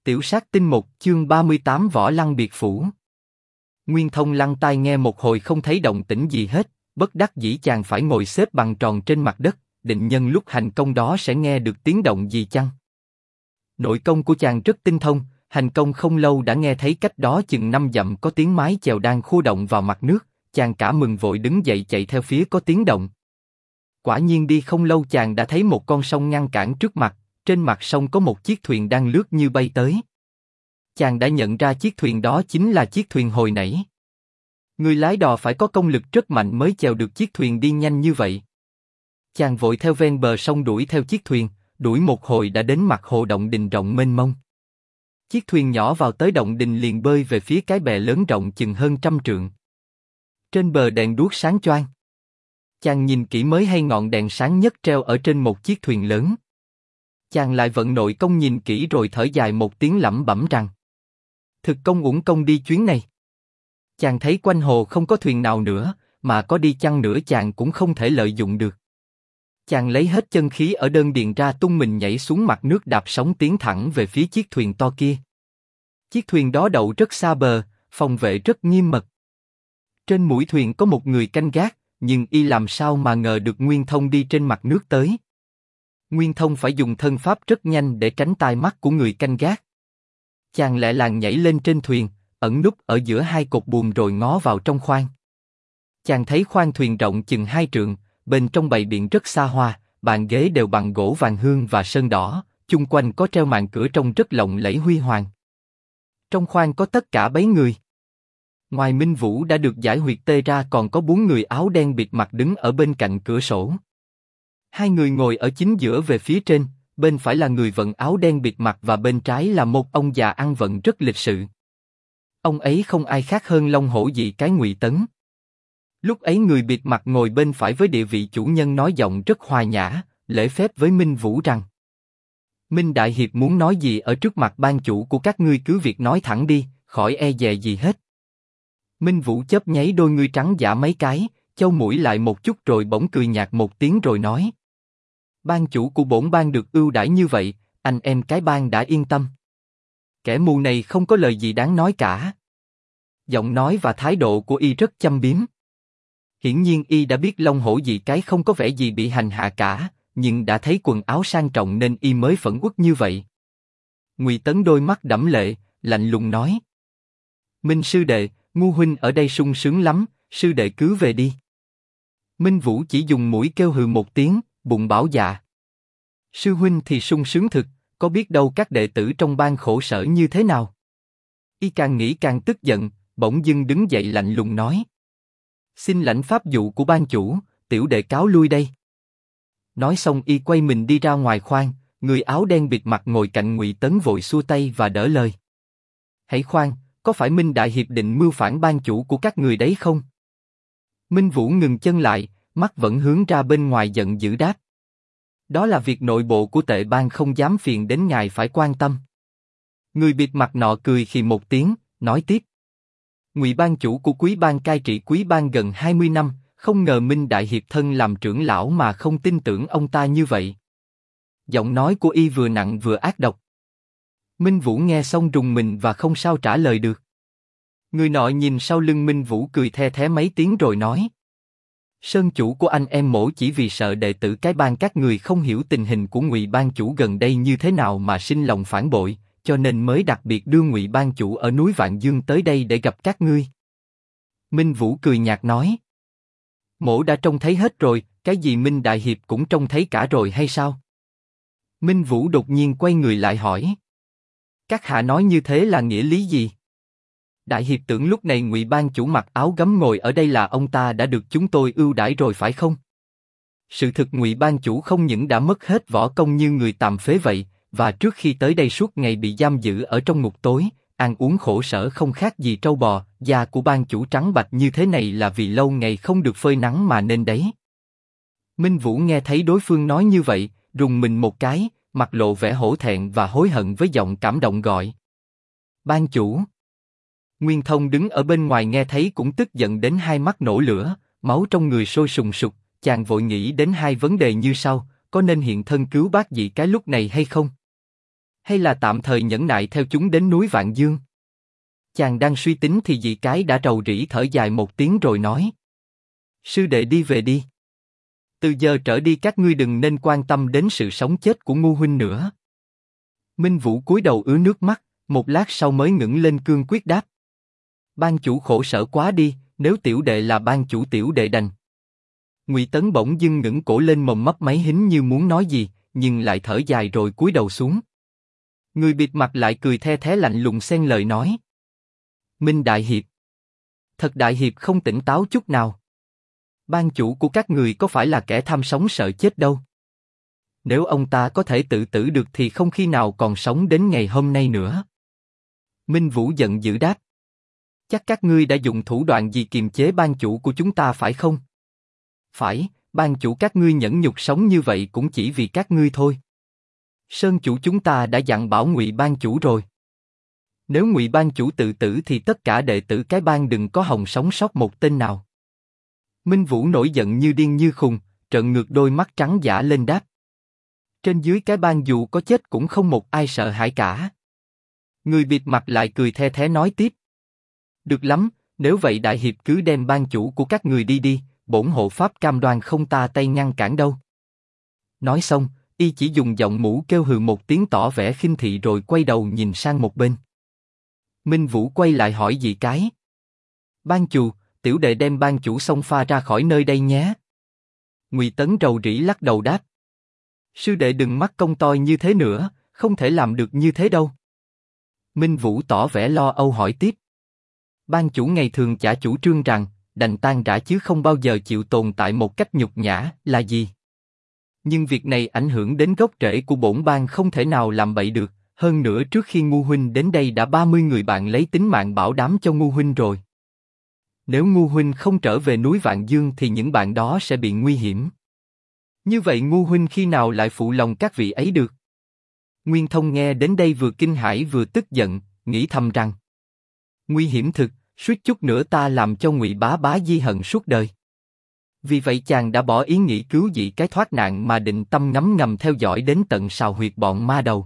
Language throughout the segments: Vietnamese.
Tiểu sát tinh 1 chương 38 Võ Lăng biệt phủ. Nguyên Thông lăn tai nghe một hồi không thấy động tĩnh gì hết, bất đắc dĩ chàng phải ngồi xếp bằng tròn trên mặt đất, định nhân lúc hành công đó sẽ nghe được tiếng động gì chăng. Nội công của chàng rất tinh thông, hành công không lâu đã nghe thấy cách đó chừng 5 dặm có tiếng mái chèo đang khô động vào mặt nước, chàng cả mừng vội đứng dậy chạy theo phía có tiếng động. Quả nhiên đi không lâu chàng đã thấy một con sông ngăn cản trước mặt. Trên mặt sông có một chiếc thuyền đang lướt như bay tới. Chàng đã nhận ra chiếc thuyền đó chính là chiếc thuyền hồi nãy. Người lái đò phải có công lực rất mạnh mới chèo được chiếc thuyền đi nhanh như vậy. Chàng vội theo ven bờ sông đuổi theo chiếc thuyền, đuổi một hồi đã đến mặt hồ động đình rộng mênh mông. Chiếc thuyền nhỏ vào tới động đình liền bơi về phía cái bè lớn rộng chừng hơn 100 trượng. Trên bờ đèn đuốc sáng choang. Chàng nhìn kỹ mới hay ngọn đèn sáng nhất treo ở trên một chiếc thuyền lớn. Chàng lại vận nội công nhìn kỹ rồi thở dài một tiếng lẩm bẩm rằng: thực công uổng công đi chuyến này. Chàng thấy quanh hồ không có thuyền nào nữa, mà có đi chăng nữa chàng cũng không thể lợi dụng được. Chàng lấy hết chân khí ở đơn điền ra tung mình nhảy xuống mặt nước đạp sóng tiến thẳng về phía chiếc thuyền to kia. Chiếc thuyền đó đậu rất xa bờ, phòng vệ rất nghiêm mật. Trên mũi thuyền có một người canh gác, nhưng y làm sao mà ngờ được Nguyên Thông đi trên mặt nước tới. Nguyên Thông phải dùng thân pháp rất nhanh để tránh tai mắt của người canh gác. Chàng lẹ làng nhảy lên trên thuyền, ẩn núp ở giữa hai cột buồm rồi ngó vào trong khoang. Chàng thấy khoang thuyền rộng chừng 2 trượng, bên trong bày biện rất xa hoa, bàn ghế đều bằng gỗ vàng hương và sơn đỏ, chung quanh có treo màn cửa trông rất lộng lẫy huy hoàng. Trong khoang có tất cả 7 người. Ngoài Minh Vũ đã được giải huyệt tê ra còn có 4 người áo đen bịt mặt đứng ở bên cạnh cửa sổ. 2 người ngồi ở chính giữa về phía trên, bên phải là người vận áo đen bịt mặt và bên trái là một ông già ăn vận rất lịch sự. Ông ấy không ai khác hơn Long Hổ Dị cái Ngụy Tấn. Lúc ấy người bịt mặt ngồi bên phải với địa vị chủ nhân nói giọng rất hòa nhã, lễ phép với Minh Vũ rằng: Minh Đại Hiệp muốn nói gì ở trước mặt ban chủ của các ngươi cứ việc nói thẳng đi, khỏi e dè gì hết. Minh Vũ chớp nháy đôi ngươi trắng dã mấy cái, châu mũi lại một chút rồi bỗng cười nhạt một tiếng rồi nói: ban chủ của bổn bang được ưu đãi như vậy, anh em cái bang đã yên tâm. Kẻ mù này không có lời gì đáng nói cả. Giọng nói và thái độ của y rất châm biếm. Hiển nhiên y đã biết Long Hổ Dị cái không có vẻ gì bị hành hạ cả, nhưng đã thấy quần áo sang trọng nên y mới phẫn uất như vậy. Ngụy Tấn đôi mắt đẫm lệ, lạnh lùng nói: Minh sư đệ, ngu huynh ở đây sung sướng lắm, sư đệ cứ về đi. Minh Vũ chỉ dùng mũi kêu hừ một tiếng, bụng bảo dạ. Sư huynh thì sung sướng thực, có biết đâu các đệ tử trong bang khổ sở như thế nào. Y càng nghĩ càng tức giận, bỗng dưng đứng dậy lạnh lùng nói: xin lãnh pháp dụ của ban chủ, tiểu đệ cáo lui đây. Nói xong y quay mình đi ra ngoài khoang, người áo đen bịt mặt ngồi cạnh Ngụy Tấn vội xua tay và đỡ lời. Hãy khoan, có phải Minh Đại Hiệp định mưu phản ban chủ của các người đấy không? Minh Vũ ngừng chân lại, mắt vẫn hướng ra bên ngoài giận dữ đáp: đó là việc nội bộ của tệ bang, không dám phiền đến ngài phải quan tâm. Người bịt mặt nọ cười khì một tiếng, nói tiếp: Ngụy ban chủ của Quý bang cai trị Quý bang gần 20 năm, không ngờ Minh Đại Hiệp thân làm trưởng lão mà không tin tưởng ông ta như vậy. Giọng nói của y vừa nặng vừa ác độc. Minh Vũ nghe xong rùng mình và không sao trả lời được. Người nọ nhìn sau lưng Minh Vũ cười the thé mấy tiếng rồi nói: Sơn chủ của anh em mổ chỉ vì sợ đệ tử cái bang các người không hiểu tình hình của Ngụy ban chủ gần đây như thế nào mà sinh lòng phản bội, cho nên mới đặc biệt đưa Ngụy ban chủ ở núi Vạn Dương tới đây để gặp các ngươi. Minh Vũ cười nhạt nói: Mổ đã trông thấy hết rồi, cái gì Minh Đại Hiệp cũng trông thấy cả rồi hay sao? Minh Vũ đột nhiên quay người lại hỏi: các hạ nói như thế là nghĩa lý gì? Đại Hiệp tưởng lúc này Ngụy ban chủ mặc áo gấm ngồi ở đây là ông ta đã được chúng tôi ưu đãi rồi phải không? Sự thực Ngụy ban chủ không những đã mất hết võ công như người tàn phế vậy, và trước khi tới đây suốt ngày bị giam giữ ở trong ngục tối, ăn uống khổ sở không khác gì trâu bò. Da của ban chủ trắng bạch như thế này là vì lâu ngày không được phơi nắng mà nên đấy. Minh Vũ nghe thấy đối phương nói như vậy, rùng mình một cái, mặt lộ vẻ hổ thẹn và hối hận với giọng cảm động gọi: ban chủ. Nguyên Thông đứng ở bên ngoài nghe thấy cũng tức giận đến hai mắt nổ lửa, máu trong người sôi sùng sục. Chàng vội nghĩ đến hai vấn đề như sau: có nên hiện thân cứu bác Dị cái lúc này hay không? hay là tạm thời nhẫn nại theo chúng đến núi Vạn Dương? Chàng đang suy tính thì dì cái đã rầu rĩ thở dài một tiếng rồi nói. Sư đệ đi về đi. Từ giờ trở đi các ngươi đừng nên quan tâm đến sự sống chết của Ngu huynh nữa. Minh Vũ cúi đầu ứa nước mắt, một lát sau mới ngẩng lên cương quyết đáp. Ban chủ khổ sở quá đi, nếu tiểu đệ là ban chủ tiểu đệ đành. Ngụy Tấn bỗng dưng ngẩng cổ lên mồm mấp máy hính như muốn nói gì, nhưng lại thở dài rồi cúi đầu xuống. Người bịt mặt lại cười the thé lạnh lùng xen lời nói. Minh Đại Hiệp. Thật Đại Hiệp không tỉnh táo chút nào. Ban chủ của các người có phải là kẻ tham sống sợ chết đâu. Nếu ông ta có thể tự tử được thì không khi nào còn sống đến ngày hôm nay nữa. Minh Vũ giận dữ đáp. Chắc các ngươi đã dùng thủ đoạn gì kiềm chế ban chủ của chúng ta phải không? Phải, ban chủ các ngươi nhẫn nhục sống như vậy cũng chỉ vì các ngươi thôi. Sơn chủ chúng ta đã dặn bảo Ngụy ban chủ rồi. Nếu Ngụy ban chủ tự tử thì tất cả đệ tử cái bang đừng có hòng sống sót một tên nào. Minh Vũ nổi giận như điên như khùng, trợn ngược đôi mắt trắng dã lên đáp. Trên dưới cái bang dù có chết cũng không một ai sợ hãi cả. Người bịt mặt lại cười the thé nói tiếp. Được lắm, nếu vậy Đại Hiệp cứ đem ban chủ của các người đi đi, bổn hộ pháp cam đoan không ta tay ngăn cản đâu. Nói xong, y chỉ dùng giọng mũ kêu hừ một tiếng tỏ vẻ khinh thị rồi quay đầu nhìn sang một bên. Minh Vũ quay lại hỏi dì cái. Ban chủ, tiểu đệ đem ban chủ xông pha ra khỏi nơi đây nhé. Ngụy Tấn rầu rĩ lắc đầu đáp. Sư đệ đừng mắc công toi như thế nữa, không thể làm được như thế đâu. Minh Vũ tỏ vẻ lo âu hỏi tiếp. Ban chủ ngày thường chả chủ trương rằng, đành tan rã chứ không bao giờ chịu tồn tại một cách nhục nhã, là gì? Nhưng việc này ảnh hưởng đến gốc rễ của bổn bang không thể nào làm bậy được, hơn nữa trước khi Ngu huynh đến đây đã 30 người bạn lấy tính mạng bảo đảm cho Ngu huynh rồi. Nếu Ngu huynh không trở về núi Vạn Dương thì những bạn đó sẽ bị nguy hiểm. Như vậy Ngu huynh khi nào lại phụ lòng các vị ấy được? Nguyên Thông nghe đến đây vừa kinh hãi vừa tức giận, nghĩ thầm rằng nguy hiểm thực, suýt chút nữa ta làm cho Ngụy Bá Bá di hận suốt đời. Vì vậy chàng đã bỏ ý nghĩ cứu dị cái thoát nạn mà định tâm ngấm ngầm theo dõi đến tận sào huyệt bọn ma đầu.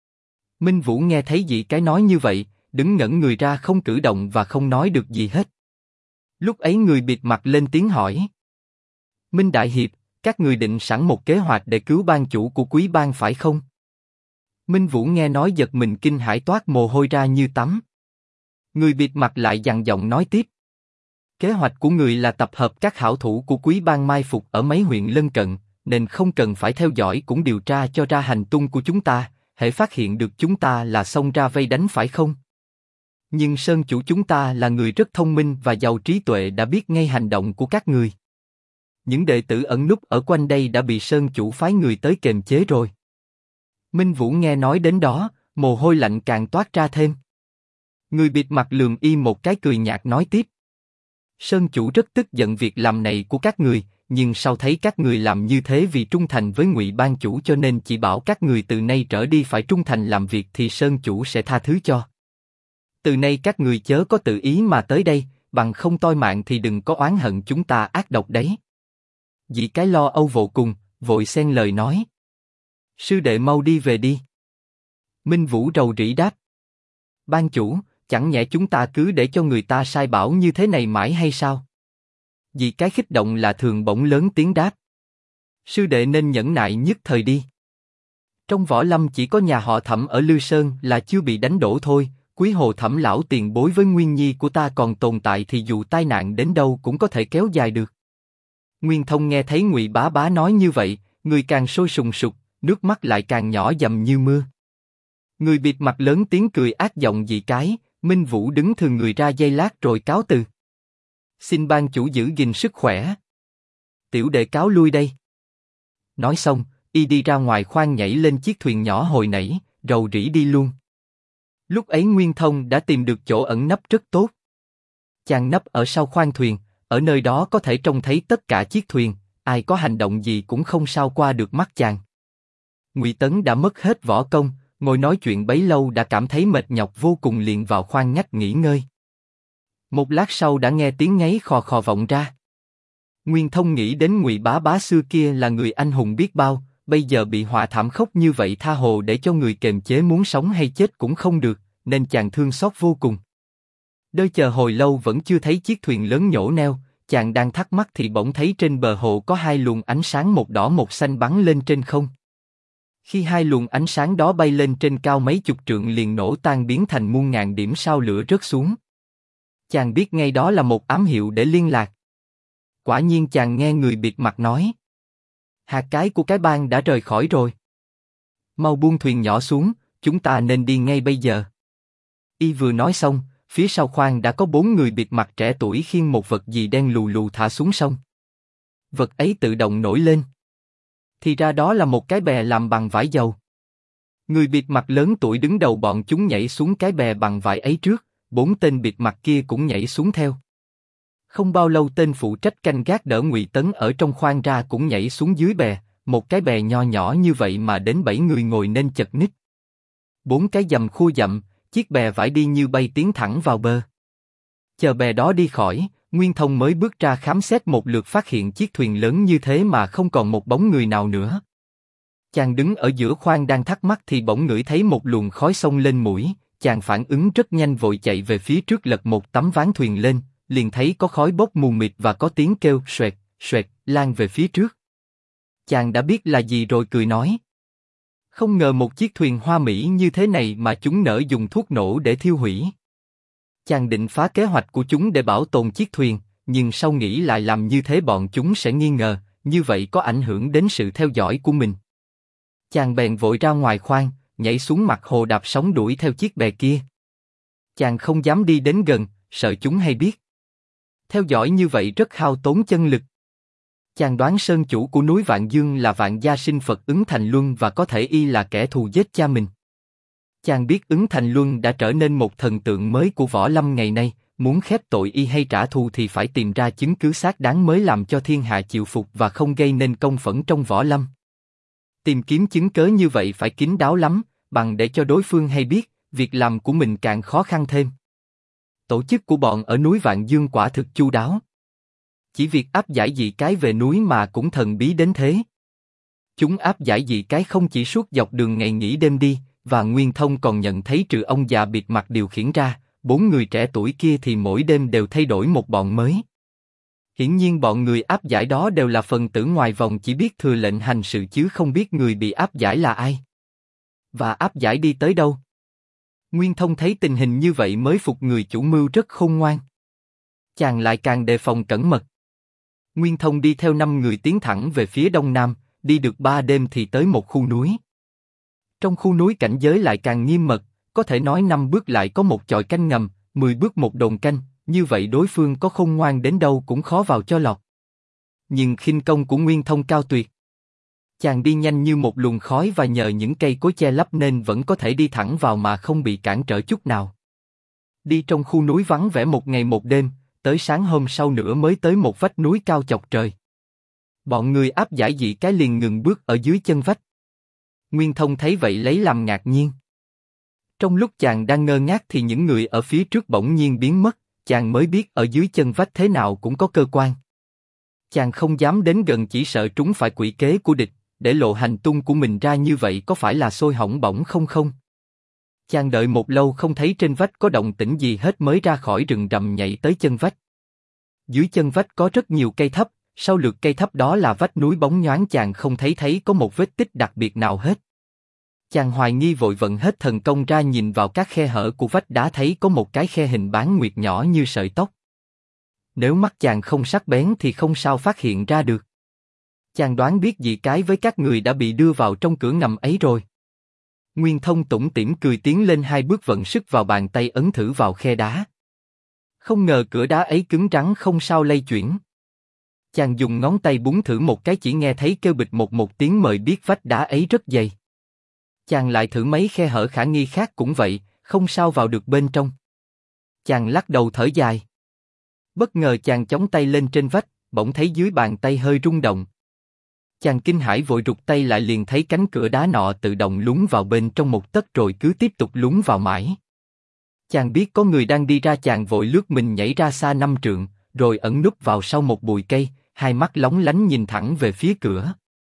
Minh Vũ nghe thấy dị cái nói như vậy, đứng ngẩn người ra không cử động và không nói được gì hết. Lúc ấy người bịt mặt lên tiếng hỏi. Minh Đại Hiệp, các người định sẵn một kế hoạch để cứu ban chủ của quý bang phải không? Minh Vũ nghe nói giật mình kinh hãi toát mồ hôi ra như tắm. Người bịt mặt lại dằn giọng nói tiếp. Kế hoạch của người là tập hợp các hảo thủ của quý bang mai phục ở mấy huyện lân cận, nên không cần phải theo dõi cũng điều tra cho ra hành tung của chúng ta, hễ phát hiện được chúng ta là xông ra vây đánh phải không? Nhưng Sơn chủ chúng ta là người rất thông minh và giàu trí tuệ đã biết ngay hành động của các người. Những đệ tử ẩn núp ở quanh đây đã bị Sơn chủ phái người tới kiềm chế rồi. Minh Vũ nghe nói đến đó, mồ hôi lạnh càng toát ra thêm. Người bịt mặt lườm y một cái cười nhạt nói tiếp. Sơn chủ rất tức giận việc làm này của các người, nhưng sau thấy các người làm như thế vì trung thành với Ngụy ban chủ cho nên chỉ bảo các người từ nay trở đi phải trung thành làm việc thì Sơn chủ sẽ tha thứ cho. Từ nay các người chớ có tự ý mà tới đây, bằng không toi mạng thì đừng có oán hận chúng ta ác độc đấy. Dĩ cái lo âu vô cùng, vội xen lời nói. Sư đệ mau đi về đi. Minh Vũ rầu rĩ đáp. Ban chủ, chẳng nhẽ chúng ta cứ để cho người ta sai bảo như thế này mãi hay sao? Dĩ cái khích động là thường bỗng lớn tiếng đáp. Sư đệ nên nhẫn nại nhất thời đi. Trong võ lâm chỉ có nhà họ Thẩm ở Lư Sơn là chưa bị đánh đổ thôi, Quý Hồ Thẩm lão tiền bối với Nguyên Nhi của ta còn tồn tại thì dù tai nạn đến đâu cũng có thể kéo dài được. Nguyên Thông nghe thấy Ngụy Bá Bá nói như vậy, người càng sôi sùng sục, nước mắt lại càng nhỏ dầm như mưa. Người bịt mặt lớn tiếng cười ác giọng dị cái, Minh Vũ đứng thường người ra giây lát rồi cáo từ. Xin ban chủ giữ gìn sức khỏe. Tiểu đệ cáo lui đây. Nói xong, y đi ra ngoài khoang nhảy lên chiếc thuyền nhỏ hồi nãy, rầu rĩ đi luôn. Lúc ấy Nguyên Thông đã tìm được chỗ ẩn nấp rất tốt. Chàng nấp ở sau khoang thuyền, ở nơi đó có thể trông thấy tất cả chiếc thuyền, ai có hành động gì cũng không sao qua được mắt chàng. Ngụy Tấn đã mất hết võ công, ngồi nói chuyện bấy lâu đã cảm thấy mệt nhọc vô cùng liền vào khoang ngách nghỉ ngơi. Một lát sau đã nghe tiếng ngáy khò khò vọng ra. Nguyên Thông nghĩ đến Ngụy Bá Bá xưa kia là người anh hùng biết bao, bây giờ bị họa thảm khốc như vậy tha hồ để cho người kềm chế muốn sống hay chết cũng không được, nên chàng thương xót vô cùng. Đợi chờ hồi lâu vẫn chưa thấy chiếc thuyền lớn nhổ neo, chàng đang thắc mắc thì bỗng thấy trên bờ hồ có hai luồng ánh sáng một đỏ một xanh bắn lên trên không. Khi hai luồng ánh sáng đó bay lên trên cao mấy chục trượng liền nổ tan biến thành muôn ngàn điểm sao lửa rớt xuống. Chàng biết ngay đó là một ám hiệu để liên lạc. Quả nhiên chàng nghe người bịt mặt nói: hạt cái của cái bang đã rời khỏi rồi. Mau buông thuyền nhỏ xuống, chúng ta nên đi ngay bây giờ. Y vừa nói xong, phía sau khoang đã có 4 người bịt mặt trẻ tuổi khiêng một vật gì đen lù lù thả xuống sông. Vật ấy tự động nổi lên. Thì ra đó là một cái bè làm bằng vải dầu. Người bịt mặt lớn tuổi đứng đầu bọn chúng nhảy xuống cái bè bằng vải ấy trước, 4 tên bịt mặt kia cũng nhảy xuống theo. Không bao lâu tên phụ trách canh gác đỡ Ngụy Tấn ở trong khoang ra cũng nhảy xuống dưới bè, một cái bè nho nhỏ như vậy mà đến 7 người ngồi nên chật ních. 4 cái dầm khua dặm, chiếc bè vải đi như bay tiến thẳng vào bờ. Chờ bè đó đi khỏi, Nguyên Thông mới bước ra khám xét một lượt phát hiện chiếc thuyền lớn như thế mà không còn một bóng người nào nữa. Chàng đứng ở giữa khoang đang thắc mắc thì bỗng ngửi thấy một luồng khói xông lên mũi, chàng phản ứng rất nhanh vội chạy về phía trước lật một tấm ván thuyền lên, liền thấy có khói bốc mù mịt và có tiếng kêu xoẹt, xoẹt lan về phía trước. Chàng đã biết là gì rồi cười nói: không ngờ một chiếc thuyền hoa mỹ như thế này mà chúng nỡ dùng thuốc nổ để thiêu hủy. Chàng định phá kế hoạch của chúng để bảo tồn chiếc thuyền, nhưng sau nghĩ lại làm như thế bọn chúng sẽ nghi ngờ, như vậy có ảnh hưởng đến sự theo dõi của mình. Chàng bèn vội ra ngoài khoang, nhảy xuống mặt hồ đạp sóng đuổi theo chiếc bè kia. Chàng không dám đi đến gần, sợ chúng hay biết. Theo dõi như vậy rất hao tốn chân lực. Chàng đoán sơn chủ của núi Vạn Dương là Vạn Gia Sinh Phật Ứng Thành Luân và có thể y là kẻ thù giết cha mình. Chàng biết Ứng Thành Luân đã trở nên một thần tượng mới của võ lâm ngày nay, muốn khép tội y hay trả thù thì phải tìm ra chứng cứ xác đáng mới làm cho thiên hạ chịu phục và không gây nên công phẫn trong võ lâm. Tìm kiếm chứng cớ như vậy phải kín đáo lắm, bằng để cho đối phương hay biết, việc làm của mình càng khó khăn thêm. Tổ chức của bọn ở núi Vạn Dương quả thực chu đáo. Chỉ việc áp giải dị cái về núi mà cũng thần bí đến thế. Chúng áp giải dị cái không chỉ suốt dọc đường ngày nghỉ đêm đi, và Nguyên Thông còn nhận thấy trừ ông già bịt mặt điều khiển ra, 4 người trẻ tuổi kia thì mỗi đêm đều thay đổi một bọn mới. Hiển nhiên bọn người áp giải đó đều là phần tử ngoài vòng chỉ biết thừa lệnh hành sự chứ không biết người bị áp giải là ai. Và áp giải đi tới đâu. Nguyên Thông thấy tình hình như vậy mới phục người chủ mưu rất khôn ngoan. Chàng lại càng đề phòng cẩn mật. Nguyên Thông đi theo 5 người tiến thẳng về phía đông nam, đi được 3 đêm thì tới một khu núi. Trong khu núi cảnh giới lại càng nghiêm mật, có thể nói 5 bước lại có một chòi canh ngầm, 10 bước một đồn canh, như vậy đối phương có khôn ngoan đến đâu cũng khó vào cho lọt. Nhưng khinh công của Nguyên Thông cao tuyệt. Chàng đi nhanh như một luồng khói và nhờ những cây cối che lấp nên vẫn có thể đi thẳng vào mà không bị cản trở chút nào. Đi trong khu núi vắng vẻ một ngày một đêm, tới sáng hôm sau nữa mới tới một vách núi cao chọc trời. Bọn người áp giải dị cái liền ngừng bước ở dưới chân vách. Nguyên Thông thấy vậy lấy làm ngạc nhiên. Trong lúc chàng đang ngơ ngác thì những người ở phía trước bỗng nhiên biến mất, chàng mới biết ở dưới chân vách thế nào cũng có cơ quan. Chàng không dám đến gần chỉ sợ trúng phải quỷ kế của địch, để lộ hành tung của mình ra như vậy có phải là xôi hỏng bỏng không? Chàng đợi một lâu không thấy trên vách có động tĩnh gì hết mới ra khỏi rừng rậm nhảy tới chân vách. Dưới chân vách có rất nhiều cây thấp, sau lượt cây thấp đó là vách núi bóng nhoáng chàng không thấy có một vết tích đặc biệt nào hết. Chàng hoài nghi vội vận hết thần công ra nhìn vào các khe hở của vách đá thấy có một cái khe hình bán nguyệt nhỏ như sợi tóc. Nếu mắt chàng không sắc bén thì không sao phát hiện ra được. Chàng đoán biết dị cái với các người đã bị đưa vào trong cửa ngầm ấy rồi. Nguyên Thông tủm tỉm cười tiến lên 2 bước vận sức vào bàn tay ấn thử vào khe đá. Không ngờ cửa đá ấy cứng rắn không sao lay chuyển. Chàng dùng ngón tay búng thử một cái chỉ nghe thấy kêu bịch một tiếng mời biết vách đá ấy rất dày. Chàng lại thử mấy khe hở khả nghi khác cũng vậy, không sao vào được bên trong. Chàng lắc đầu thở dài. Bất ngờ chàng chống tay lên trên vách, bỗng thấy dưới bàn tay hơi rung động. Chàng kinh hãi vội rụt tay lại liền thấy cánh cửa đá nọ tự động lún vào bên trong một tấc rồi cứ tiếp tục lún vào mãi. Chàng biết có người đang đi ra chàng vội lướt mình nhảy ra xa 5 trượng, rồi ẩn núp vào sau một bụi cây, hai mắt lóng lánh nhìn thẳng về phía cửa.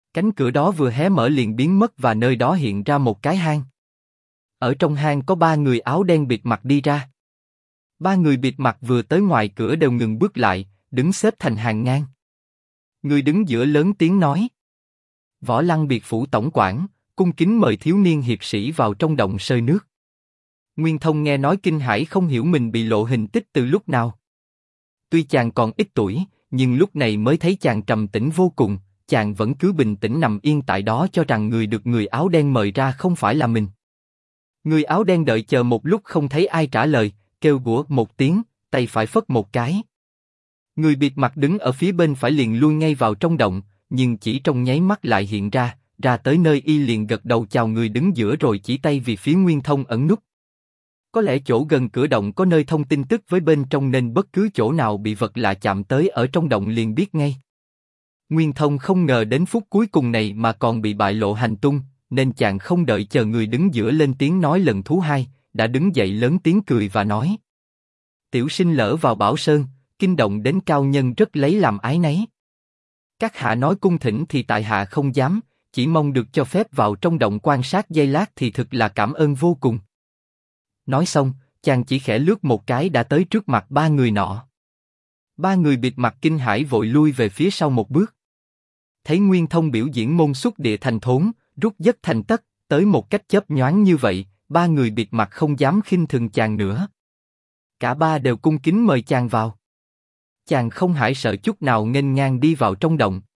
Cánh cửa đó vừa hé mở liền biến mất và nơi đó hiện ra một cái hang. Ở trong hang có ba người áo đen bịt mặt đi ra. Ba người bịt mặt vừa tới ngoài cửa đều ngừng bước lại, đứng xếp thành hàng ngang. Người đứng giữa lớn tiếng nói: Võ Lăng Biệt Phủ tổng quản, cung kính mời thiếu niên hiệp sĩ vào trong động sơi nước. Nguyên Thông nghe nói kinh hãi không hiểu mình bị lộ hình tích từ lúc nào. Tuy chàng còn ít tuổi, nhưng lúc này mới thấy chàng trầm tĩnh vô cùng, chàng vẫn cứ bình tĩnh nằm yên tại đó cho rằng người được người áo đen mời ra không phải là mình. Người áo đen đợi chờ một lúc không thấy ai trả lời, kêu gũa một tiếng, tay phải phất một cái. Người bịt mặt đứng ở phía bên phải liền lui ngay vào trong động, nhưng chỉ trong nháy mắt lại hiện ra tới nơi y liền gật đầu chào người đứng giữa rồi chỉ tay về phía Nguyên Thông ẩn núp. Có lẽ chỗ gần cửa động có nơi thông tin tức với bên trong nên bất cứ chỗ nào bị vật lạ chạm tới ở trong động liền biết ngay. Nguyên Thông không ngờ đến phút cuối cùng này mà còn bị bại lộ hành tung, nên chàng không đợi chờ người đứng giữa lên tiếng nói lần thứ hai, đã đứng dậy lớn tiếng cười và nói: Tiểu sinh lỡ vào Bảo Sơn, kinh động đến cao nhân rất lấy làm ái nấy. Các hạ nói cung thỉnh thì tại hạ không dám, chỉ mong được cho phép vào trong động quan sát giây lát thì thực là cảm ơn vô cùng. Nói xong, chàng chỉ khẽ lướt một cái đã tới trước mặt ba người nọ. Ba người bịt mặt kinh hãi vội lui về phía sau một bước. Thấy Nguyên Thông biểu diễn môn xuất địa thành thốn, rút dất thành tất, tới một cách chớp nhoáng như vậy, ba người bịt mặt không dám khinh thường chàng nữa. Cả ba đều cung kính mời chàng vào. Chàng không hãi sợ chút nào nghênh ngang đi vào trong động.